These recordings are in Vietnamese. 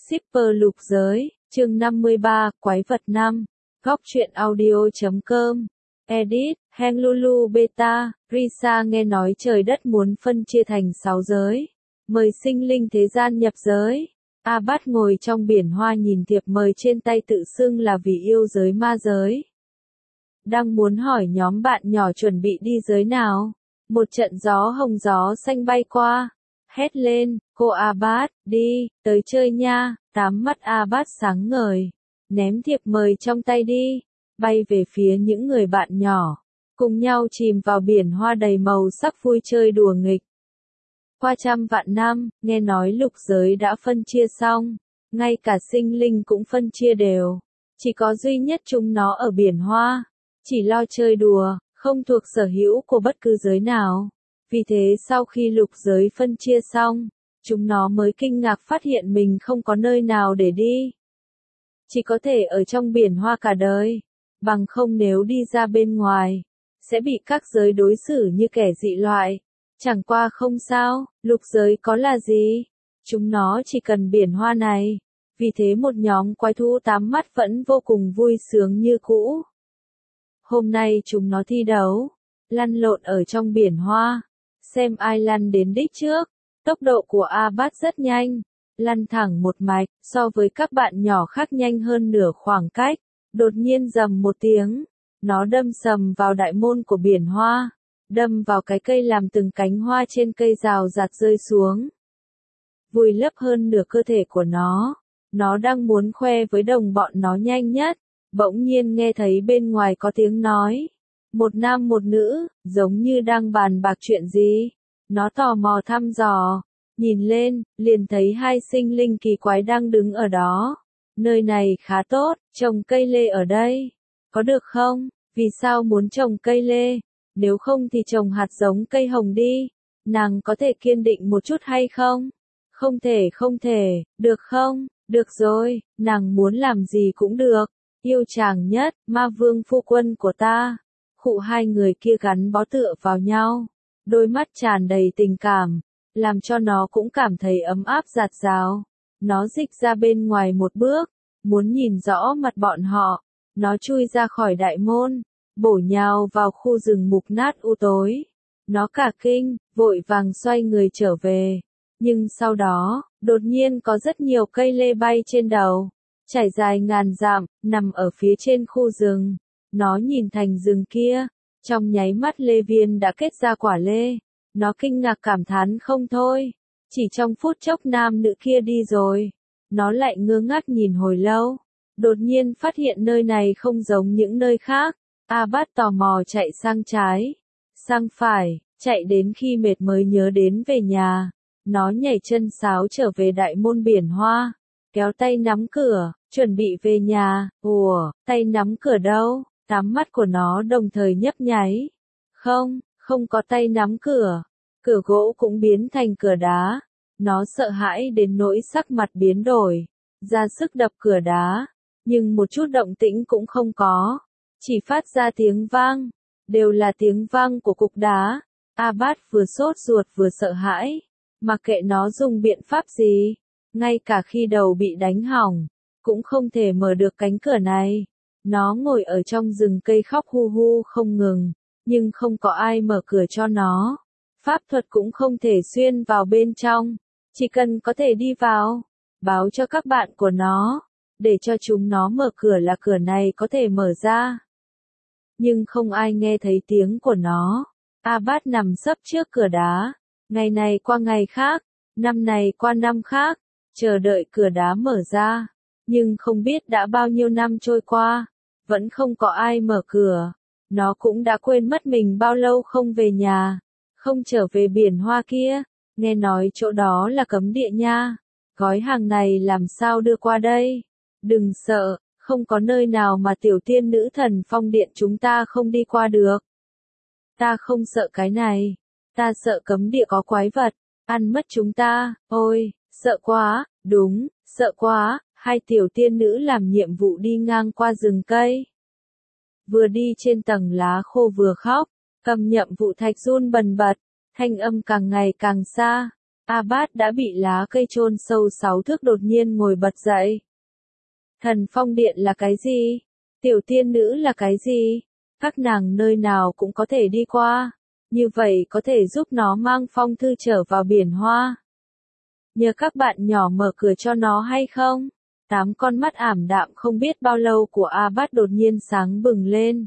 Shipper lục giới, chương 53, Quái vật 5, Góc truyện audio.com, Edit, Honolulu Beta, Risa nghe nói trời đất muốn phân chia thành 6 giới, mời sinh linh thế gian nhập giới. Abbas ngồi trong biển hoa nhìn thiệp mời trên tay tự xưng là vì yêu giới ma giới. Đang muốn hỏi nhóm bạn nhỏ chuẩn bị đi giới nào, một trận gió hồng gió xanh bay qua. Hét lên, cô Abbas, đi, tới chơi nha, tám mắt Abbas sáng ngời, ném thiệp mời trong tay đi, bay về phía những người bạn nhỏ, cùng nhau chìm vào biển hoa đầy màu sắc vui chơi đùa nghịch. Qua trăm vạn năm, nghe nói lục giới đã phân chia xong, ngay cả sinh linh cũng phân chia đều, chỉ có duy nhất chúng nó ở biển hoa, chỉ lo chơi đùa, không thuộc sở hữu của bất cứ giới nào. Vì thế sau khi lục giới phân chia xong, chúng nó mới kinh ngạc phát hiện mình không có nơi nào để đi. Chỉ có thể ở trong biển hoa cả đời, bằng không nếu đi ra bên ngoài, sẽ bị các giới đối xử như kẻ dị loại. Chẳng qua không sao, lục giới có là gì? Chúng nó chỉ cần biển hoa này. Vì thế một nhóm quái thú tám mắt vẫn vô cùng vui sướng như cũ. Hôm nay chúng nó thi đấu, lăn lộn ở trong biển hoa. Xem ai lăn đến đích trước. Tốc độ của Abbas rất nhanh, lăn thẳng một mạch, so với các bạn nhỏ khác nhanh hơn nửa khoảng cách. Đột nhiên rầm một tiếng, nó đâm sầm vào đại môn của biển hoa, đâm vào cái cây làm từng cánh hoa trên cây rào rạt rơi xuống. Vùi lấp hơn nửa cơ thể của nó đang muốn khoe với đồng bọn nó nhanh nhất, bỗng nhiên nghe thấy bên ngoài có tiếng nói. Một nam một nữ, giống như đang bàn bạc chuyện gì. Nó tò mò thăm dò, nhìn lên, liền thấy hai sinh linh kỳ quái đang đứng ở đó. Nơi này khá tốt, trồng cây lê ở đây. Có được không? Vì sao muốn trồng cây lê? Nếu không thì trồng hạt giống cây hồng đi. Nàng có thể kiên định một chút hay không? Không thể, được không? Được rồi, nàng muốn làm gì cũng được. Yêu chàng nhất, ma vương phu quân của ta. Khụ hai người kia gắn bó tựa vào nhau, đôi mắt tràn đầy tình cảm, làm cho nó cũng cảm thấy ấm áp dạt dào. Nó dịch ra bên ngoài một bước, muốn nhìn rõ mặt bọn họ. Nó chui ra khỏi đại môn, bổ nhào vào khu rừng mục nát u tối. Nó cả kinh, vội vàng xoay người trở về. Nhưng sau đó, đột nhiên có rất nhiều cây lê bay trên đầu, trải dài ngàn dặm, nằm ở phía trên khu rừng. Nó nhìn thành rừng kia, trong nháy mắt lê viên đã kết ra quả lê. Nó kinh ngạc cảm thán không thôi. Chỉ trong phút chốc nam nữ kia đi rồi. Nó lại ngơ ngác nhìn hồi lâu. Đột nhiên phát hiện nơi này không giống những nơi khác. Abbas tò mò chạy sang trái, sang phải, chạy đến khi mệt mới nhớ đến về nhà. Nó nhảy chân sáo trở về đại môn biển hoa, kéo tay nắm cửa, chuẩn bị về nhà. Ủa, tay nắm cửa đâu? Tám mắt của nó đồng thời nhấp nháy. Không có tay nắm cửa. Cửa gỗ cũng biến thành cửa đá. Nó sợ hãi đến nỗi sắc mặt biến đổi, ra sức đập cửa đá, nhưng một chút động tĩnh cũng không có, chỉ phát ra tiếng vang, đều là tiếng vang của cục đá. Abbas vừa sốt ruột vừa sợ hãi, mặc kệ nó dùng biện pháp gì, ngay cả khi đầu bị đánh hỏng, cũng không thể mở được cánh cửa này. Nó ngồi ở trong rừng cây khóc hu hu không ngừng, nhưng không có ai mở cửa cho nó. Pháp thuật cũng không thể xuyên vào bên trong, chỉ cần có thể đi vào, báo cho các bạn của nó, để cho chúng nó mở cửa là cửa này có thể mở ra. Nhưng không ai nghe thấy tiếng của nó. Abbas nằm sấp trước cửa đá, ngày này qua ngày khác, năm này qua năm khác, chờ đợi cửa đá mở ra. Nhưng không biết đã bao nhiêu năm trôi qua, vẫn không có ai mở cửa. Nó cũng đã quên mất mình bao lâu không về nhà, không trở về biển hoa kia. Nghe nói chỗ đó là cấm địa nha. Gói hàng này làm sao đưa qua đây? Đừng sợ, không có nơi nào mà tiểu tiên nữ thần phong điện chúng ta không đi qua được. Ta không sợ cái này. Ta sợ cấm địa có quái vật, ăn mất chúng ta. Ôi, sợ quá, đúng, sợ quá. Hai tiểu tiên nữ làm nhiệm vụ đi ngang qua rừng cây. Vừa đi trên tầng lá khô vừa khóc, cầm nhậm vụ thạch run bần bật, thanh âm càng ngày càng xa. Abbas đã bị lá cây chôn sâu 6 thước đột nhiên ngồi bật dậy. Thần phong điện là cái gì? Tiểu tiên nữ là cái gì? Các nàng nơi nào cũng có thể đi qua. Như vậy có thể giúp nó mang phong thư trở vào biển hoa. Nhờ các bạn nhỏ mở cửa cho nó hay không? 8 con mắt ảm đạm không biết bao lâu của Abbas đột nhiên sáng bừng lên.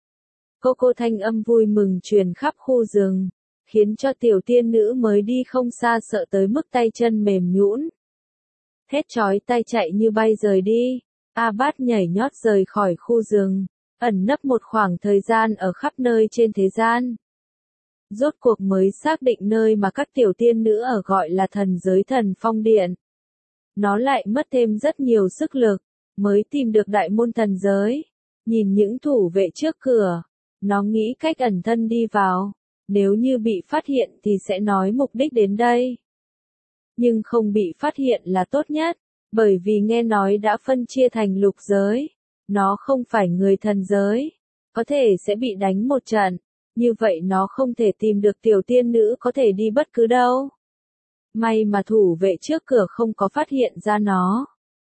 Cô thanh âm vui mừng truyền khắp khu rừng, khiến cho tiểu tiên nữ mới đi không xa sợ tới mức tay chân mềm nhũn. Thét chói tai chạy như bay rời đi, Abbas nhảy nhót rời khỏi khu rừng, ẩn nấp một khoảng thời gian ở khắp nơi trên thế gian. Rốt cuộc mới xác định nơi mà các tiểu tiên nữ ở gọi là thần giới thần phong điện. Nó lại mất thêm rất nhiều sức lực, mới tìm được đại môn thần giới. Nhìn những thủ vệ trước cửa, nó nghĩ cách ẩn thân đi vào, nếu như bị phát hiện thì sẽ nói mục đích đến đây. Nhưng không bị phát hiện là tốt nhất, bởi vì nghe nói đã phân chia thành lục giới. Nó không phải người thần giới, có thể sẽ bị đánh một trận, như vậy nó không thể tìm được tiểu tiên nữ có thể đi bất cứ đâu. May mà thủ vệ trước cửa không có phát hiện ra nó.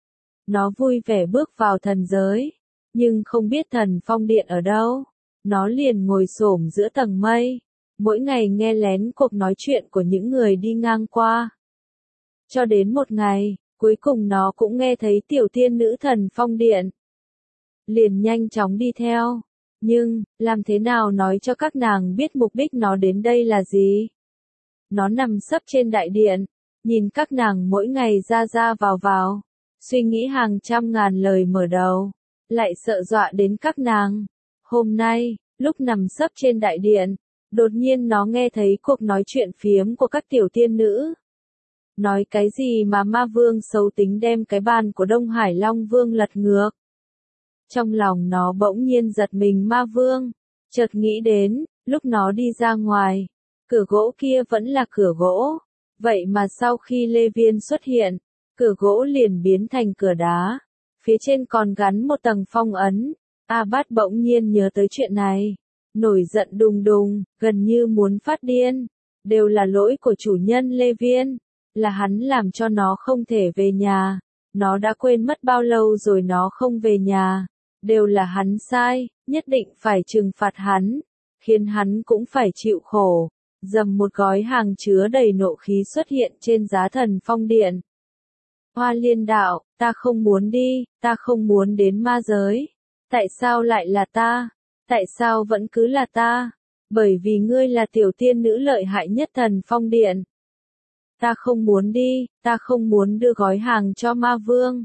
Nó vui vẻ bước vào thần giới, nhưng không biết thần phong điện ở đâu. Nó liền ngồi xổm giữa tầng mây, mỗi ngày nghe lén cuộc nói chuyện của những người đi ngang qua. Cho đến một ngày, cuối cùng nó cũng nghe thấy tiểu tiên nữ thần phong điện. Liền nhanh chóng đi theo. Nhưng, làm thế nào nói cho các nàng biết mục đích nó đến đây là gì? Nó nằm sấp trên đại điện, nhìn các nàng mỗi ngày ra vào, suy nghĩ hàng trăm ngàn lời mở đầu, lại sợ dọa đến các nàng. Hôm nay, lúc nằm sấp trên đại điện, đột nhiên nó nghe thấy cuộc nói chuyện phiếm của các tiểu tiên nữ. Nói cái gì mà ma vương xấu tính đem cái bàn của Đông Hải Long Vương lật ngược. Trong lòng nó bỗng nhiên giật mình ma vương, chợt nghĩ đến, lúc nó đi ra ngoài, cửa gỗ kia vẫn là cửa gỗ, vậy mà sau khi Lê Viên xuất hiện, cửa gỗ liền biến thành cửa đá, phía trên còn gắn một tầng phong ấn. Abbas bỗng nhiên nhớ tới chuyện này, nổi giận đùng đùng, gần như muốn phát điên, đều là lỗi của chủ nhân Lê Viên, là hắn làm cho nó không thể về nhà, nó đã quên mất bao lâu rồi nó không về nhà. Đều là hắn sai, nhất định phải trừng phạt hắn, khiến hắn cũng phải chịu khổ. Dầm một gói hàng chứa đầy nộ khí xuất hiện trên giá thần phong điện. Hoa Liên đạo, ta không muốn đi, ta không muốn đến ma giới. Tại sao lại là ta? Tại sao vẫn cứ là ta? Bởi vì ngươi là tiểu tiên nữ lợi hại nhất thần phong điện. Ta không muốn đi, ta không muốn đưa gói hàng cho ma vương.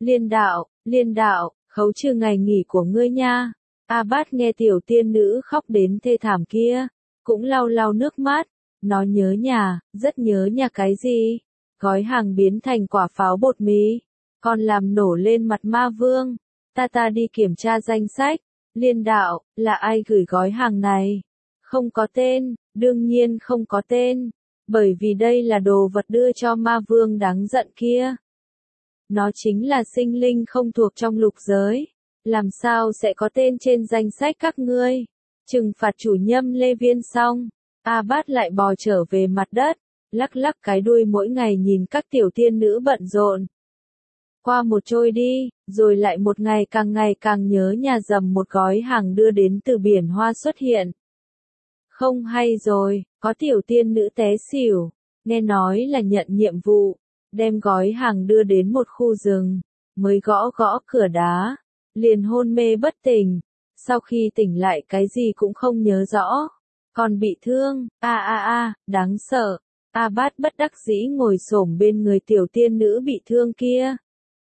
Liên đạo. Khấu trừ ngày nghỉ của ngươi nha. Abbas nghe tiểu tiên nữ khóc đến thê thảm kia, cũng lau lau nước mắt, nó nhớ nhà, rất nhớ nhà cái gì? Gói hàng biến thành quả pháo bột mì, còn làm nổ lên mặt ma vương. Ta đi kiểm tra danh sách. Liên đạo, là ai gửi gói hàng này? Không có tên, đương nhiên không có tên, bởi vì đây là đồ vật đưa cho ma vương đáng giận kia. Nó chính là sinh linh không thuộc trong lục giới. Làm sao sẽ có tên trên danh sách các ngươi? Trừng phạt chủ nhâm Lê Viên xong, Abbas lại bò trở về mặt đất, lắc lắc cái đuôi mỗi ngày nhìn các tiểu tiên nữ bận rộn. Qua một trôi đi, rồi lại một ngày càng nhớ nhà dầm một gói hàng đưa đến từ biển hoa xuất hiện. Không hay rồi, có tiểu tiên nữ té xỉu, nghe nói là nhận nhiệm vụ. Đem gói hàng đưa đến một khu rừng, mới gõ cửa đá, liền hôn mê bất tỉnh, sau khi tỉnh lại cái gì cũng không nhớ rõ, còn bị thương, đáng sợ. Abbas bất đắc dĩ ngồi xổm bên người tiểu tiên nữ bị thương kia.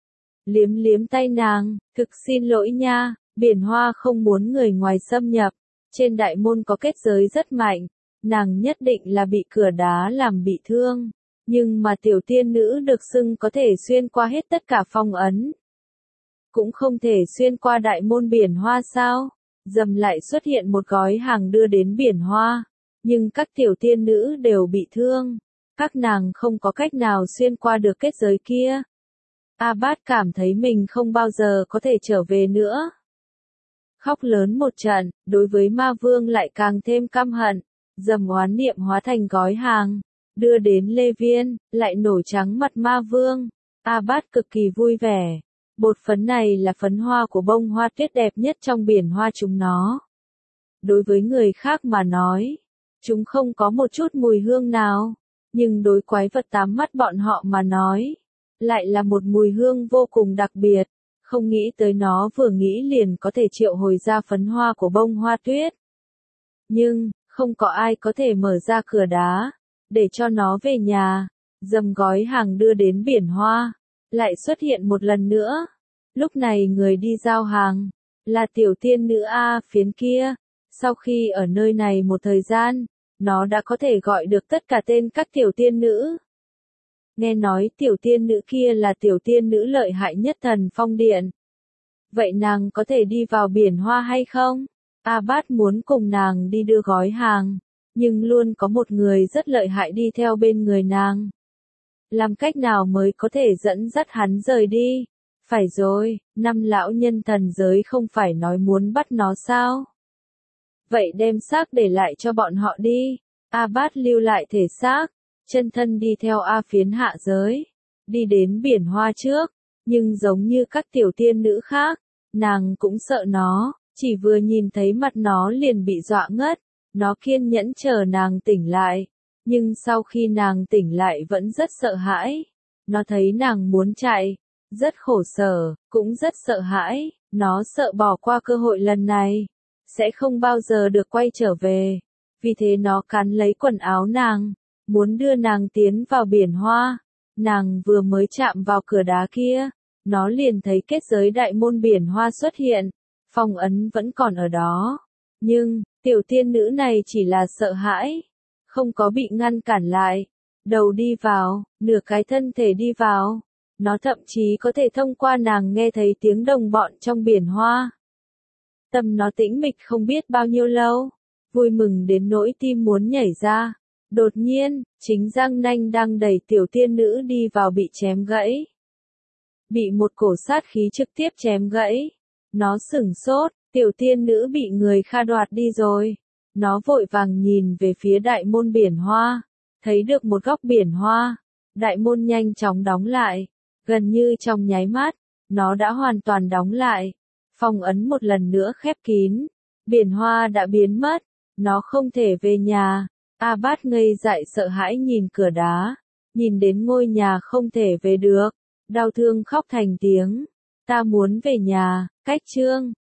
Liếm tay nàng, thực xin lỗi nha, biển hoa không muốn người ngoài xâm nhập, trên đại môn có kết giới rất mạnh, nàng nhất định là bị cửa đá làm bị thương. Nhưng mà tiểu tiên nữ được xưng có thể xuyên qua hết tất cả phong ấn. Cũng không thể xuyên qua đại môn biển hoa sao? Dầm lại xuất hiện một gói hàng đưa đến biển hoa. Nhưng các tiểu tiên nữ đều bị thương. Các nàng không có cách nào xuyên qua được kết giới kia. Abbas cảm thấy mình không bao giờ có thể trở về nữa. Khóc lớn một trận, đối với ma vương lại càng thêm căm hận. Dầm oán niệm hóa thành gói hàng. đưa đến Lê Viên, lại nổi trắng mặt ma vương. Abbas cực kỳ vui vẻ. Bột phấn này là phấn hoa của bông hoa tuyết đẹp nhất trong biển hoa chúng nó. Đối với người khác mà nói, chúng không có một chút mùi hương nào, nhưng đối quái vật tám mắt bọn họ mà nói, lại là một mùi hương vô cùng đặc biệt. Không nghĩ tới nó vừa nghĩ liền có thể triệu hồi ra phấn hoa của bông hoa tuyết. Nhưng, không có ai có thể mở ra cửa đá, để cho nó về nhà. Dầm gói hàng đưa đến biển hoa, lại xuất hiện một lần nữa. Lúc này người đi giao hàng, là tiểu tiên nữ A Phiến kia. Sau khi ở nơi này một thời gian, nó đã có thể gọi được tất cả tên các tiểu tiên nữ. Nghe nói tiểu tiên nữ kia là tiểu tiên nữ lợi hại nhất Thần Phong Điện. Vậy nàng có thể đi vào biển hoa hay không? Abbas muốn cùng nàng đi đưa gói hàng, nhưng luôn có một người rất lợi hại đi theo bên người nàng. Làm cách nào mới có thể dẫn dắt hắn rời đi? Phải rồi, 5 lão nhân thần giới không phải nói muốn bắt nó sao? Vậy đem xác để lại cho bọn họ đi. Abbas lưu lại thể xác, chân thân đi theo A Phiến hạ giới, đi đến biển hoa trước, nhưng giống như các tiểu tiên nữ khác, nàng cũng sợ nó, chỉ vừa nhìn thấy mặt nó liền bị dọa ngất. Nó kiên nhẫn chờ nàng tỉnh lại, nhưng sau khi nàng tỉnh lại vẫn rất sợ hãi. Nó thấy nàng muốn chạy, rất khổ sở, cũng rất sợ hãi. Nó sợ bỏ qua cơ hội lần này, sẽ không bao giờ được quay trở về. Vì thế nó cắn lấy quần áo nàng, muốn đưa nàng tiến vào biển hoa. Nàng vừa mới chạm vào cửa đá kia, nó liền thấy kết giới đại môn biển hoa xuất hiện. Phong ấn vẫn còn ở đó. Nhưng, tiểu tiên nữ này chỉ là sợ hãi, không có bị ngăn cản lại. Đầu đi vào, nửa cái thân thể đi vào. Nó thậm chí có thể thông qua nàng nghe thấy tiếng đồng bọn trong biển hoa. Tâm nó tĩnh mịch không biết bao nhiêu lâu, vui mừng đến nỗi tim muốn nhảy ra. Đột nhiên, chính răng nanh đang đẩy tiểu tiên nữ đi vào bị chém gãy. Bị một cổ sát khí trực tiếp chém gãy. Nó sửng sốt, tiểu tiên nữ bị người Kha đoạt đi rồi. Nó vội vàng nhìn về phía đại môn biển hoa, thấy được một góc biển hoa. Đại môn nhanh chóng đóng lại, gần như trong nháy mắt, nó đã hoàn toàn đóng lại. Phong ấn một lần nữa khép kín, biển hoa đã biến mất, nó không thể về nhà. Abbas ngây dại sợ hãi nhìn cửa đá, nhìn đến ngôi nhà không thể về được, đau thương khóc thành tiếng. Ta muốn về nhà, cách chương